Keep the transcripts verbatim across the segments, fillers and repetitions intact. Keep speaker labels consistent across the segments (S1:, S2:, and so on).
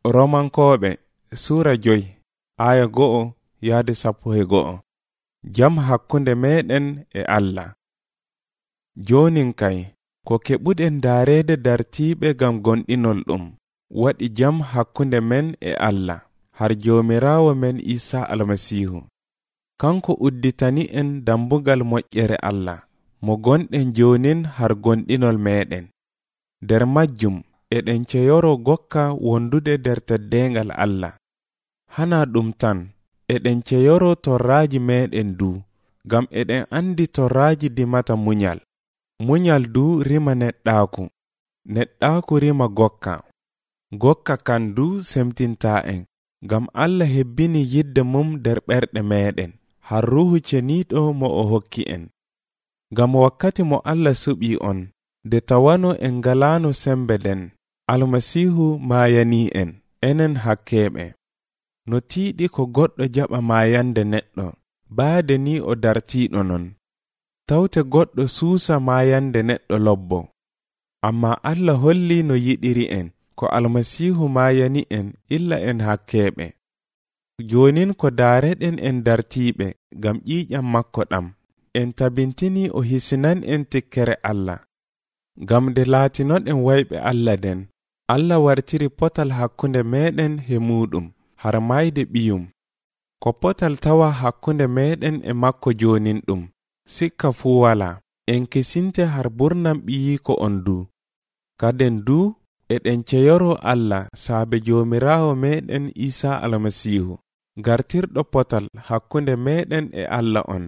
S1: Romankoɓe Sura joy aya go'o yaade sappo e go'o. Jam hakkunde meɗen e Allah. Jonin kay ko keɓuɗen daarede dartiɓe gam gonɗinol ɗum waɗi jam hakkunde men e Allah har Jomirawo men Isa almasihu. Kanko udditani en dambugal moƴƴere Allah mo gonɗen jonin har gonɗinol meɗen. Der majjum eɗen ceyoro gokka wondude der teddengal Allah. Hana ɗum tan eɗen ceyoro torraji meɗen du gam eɗen andi torraji dimata munyal. Munyal du rima neɗɗaku, neɗɗaku rima gokka. Gokka kan du semtinta en gam Allah hebbini yidde mum der ɓerɗe meɗen har ruhu ceniɗo mo o hokki en. Gam wakkati mo Allah suɓi on de tawano en galano sembe den, almasihu mayani en enen hakkeɓe. No tiiɗi ko goɗɗo jaɓa mayande neɗɗo baade ni o dartiɗo non. Tawte goɗɗo suusa mayande neɗɗo lobbo. Amma Allah holli no yiɗiri en ko almasihu mayani en illa en hakkeɓe. Jonin ko daareɗen en dartiɓe gam ƴiƴam makko ɗam, en tabintini o hisinan en tikkere Allah. Gam de laatinoɗen wayɓe Allah den, Allah wartiri potal hakkunde meɗen he muɗum har mayde ɓiyum. Ko potal tawa hakkunde meɗen e makko jonin ɗum, sikka fuu wala, en kisinte har burnam ɓiyiko on du. Kaden du eɗen ceyoro Allah saabe Jomirawo meɗen Isa almasihu, gartirɗo potal hakkunde meɗen e Allah on.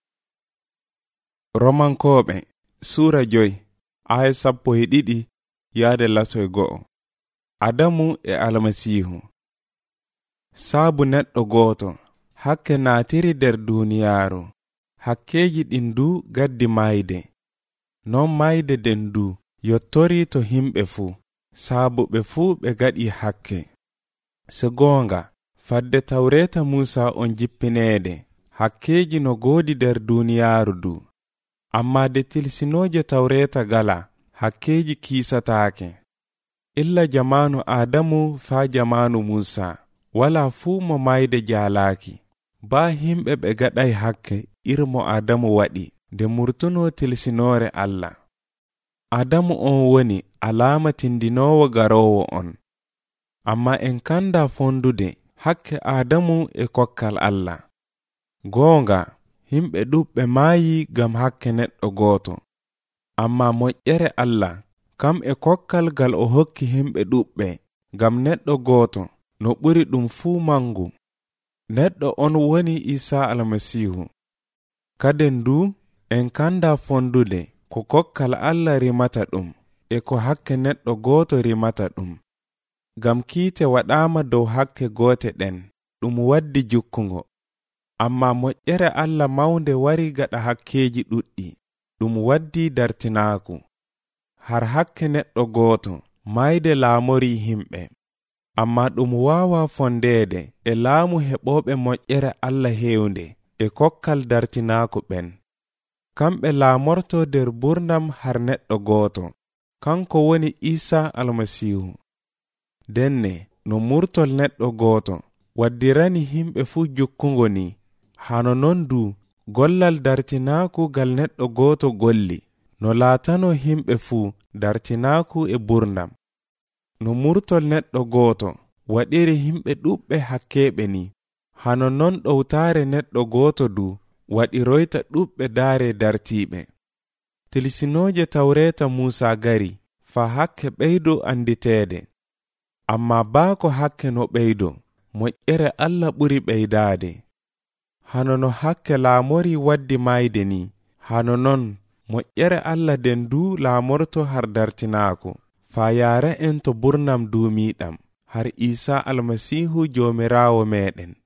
S1: Romankoɓe Sura joy aya sappo e ɗiɗi yaade lato e go'o. Adamu e almasihu. Saabu neɗɗo gooto hakke naatiri der duniyaaru, hakkeji ɗin du gaddi mayde. Non mayde den du yottori to himɓe fuu, saabu ɓe fuu ɓe gaɗi hakke. So goonga fadde tawreta Musa on jippineede hakkeji no goodi der duniyaaru du. Amma de tilsinoje tawreta gala, hakkeji kiisataake. Illa jamanu Adamu faa jamanu Musa, wala fuu mo mayde jaalaaki. Ba himɓe ɓe gaɗay hakke irmo Adamu waɗi de murtuno tilsinore Allah. Adamu on woni alama tindinowo garowo on. Amma en kanda fondude hakke Adamu e kokkal Allah. Goonga himɓe ɗuɓɓe maayi gam hakke neɗɗo gooto. Amma moƴƴere Allah kam e kokkal gal o hokki himɓe ɗuɓɓe gam neɗɗo gooto no ɓuri ɗum fuu mangu. Neɗɗo on woni Isa almasihu. Kaden du en kanda fondude ko kokkal Allah rimata ɗum e ko hakke neɗɗo gooto rimata ɗum. Gam kiite waɗama dow hakke goote ɗen ɗum waddi jukkungo. Amma moƴƴere Allah mawnde wari gaɗa hakkeji ɗuɗɗi ɗum waddi dartinaaku. Har hakke neɗɗo gooto mayde laamori himɓe. Amma ɗum waawa fondeede e laamu heɓoɓe moƴƴere Allah hewnde e kokkal dartinaaku ɓen. Kamɓe laamorto der burnam har neɗɗo gooto, kanko woni Isa almasihu. Denne no murtol neɗɗo gooto waddirani himɓe fuu jukkungo ni, hano non du gollal dartinaaku gal neɗɗo gooto golli no laatano himɓe fuu dartinaaku e burnam. No murtol neɗɗo gooto waɗiri himɓe ɗuɓɓe hakkeɓe ni, hano non ɗowtaare neɗɗo gooto du waɗiroyta ɗuɓɓe daare dartiɓe. Tilsinoje tawreta Musa gari fa hakke ɓeydo anditeede. Amma baako hakke no ɓeydo, moƴƴere Allah ɓuri ɓeydaade. Hano no hakke laamori waddi mayde ni, hano non moƴƴere Allah den du laamorto har dartinaaku, fa yaara en to burnam duumiɗam har Isa almasihu Jomirawo meɗen.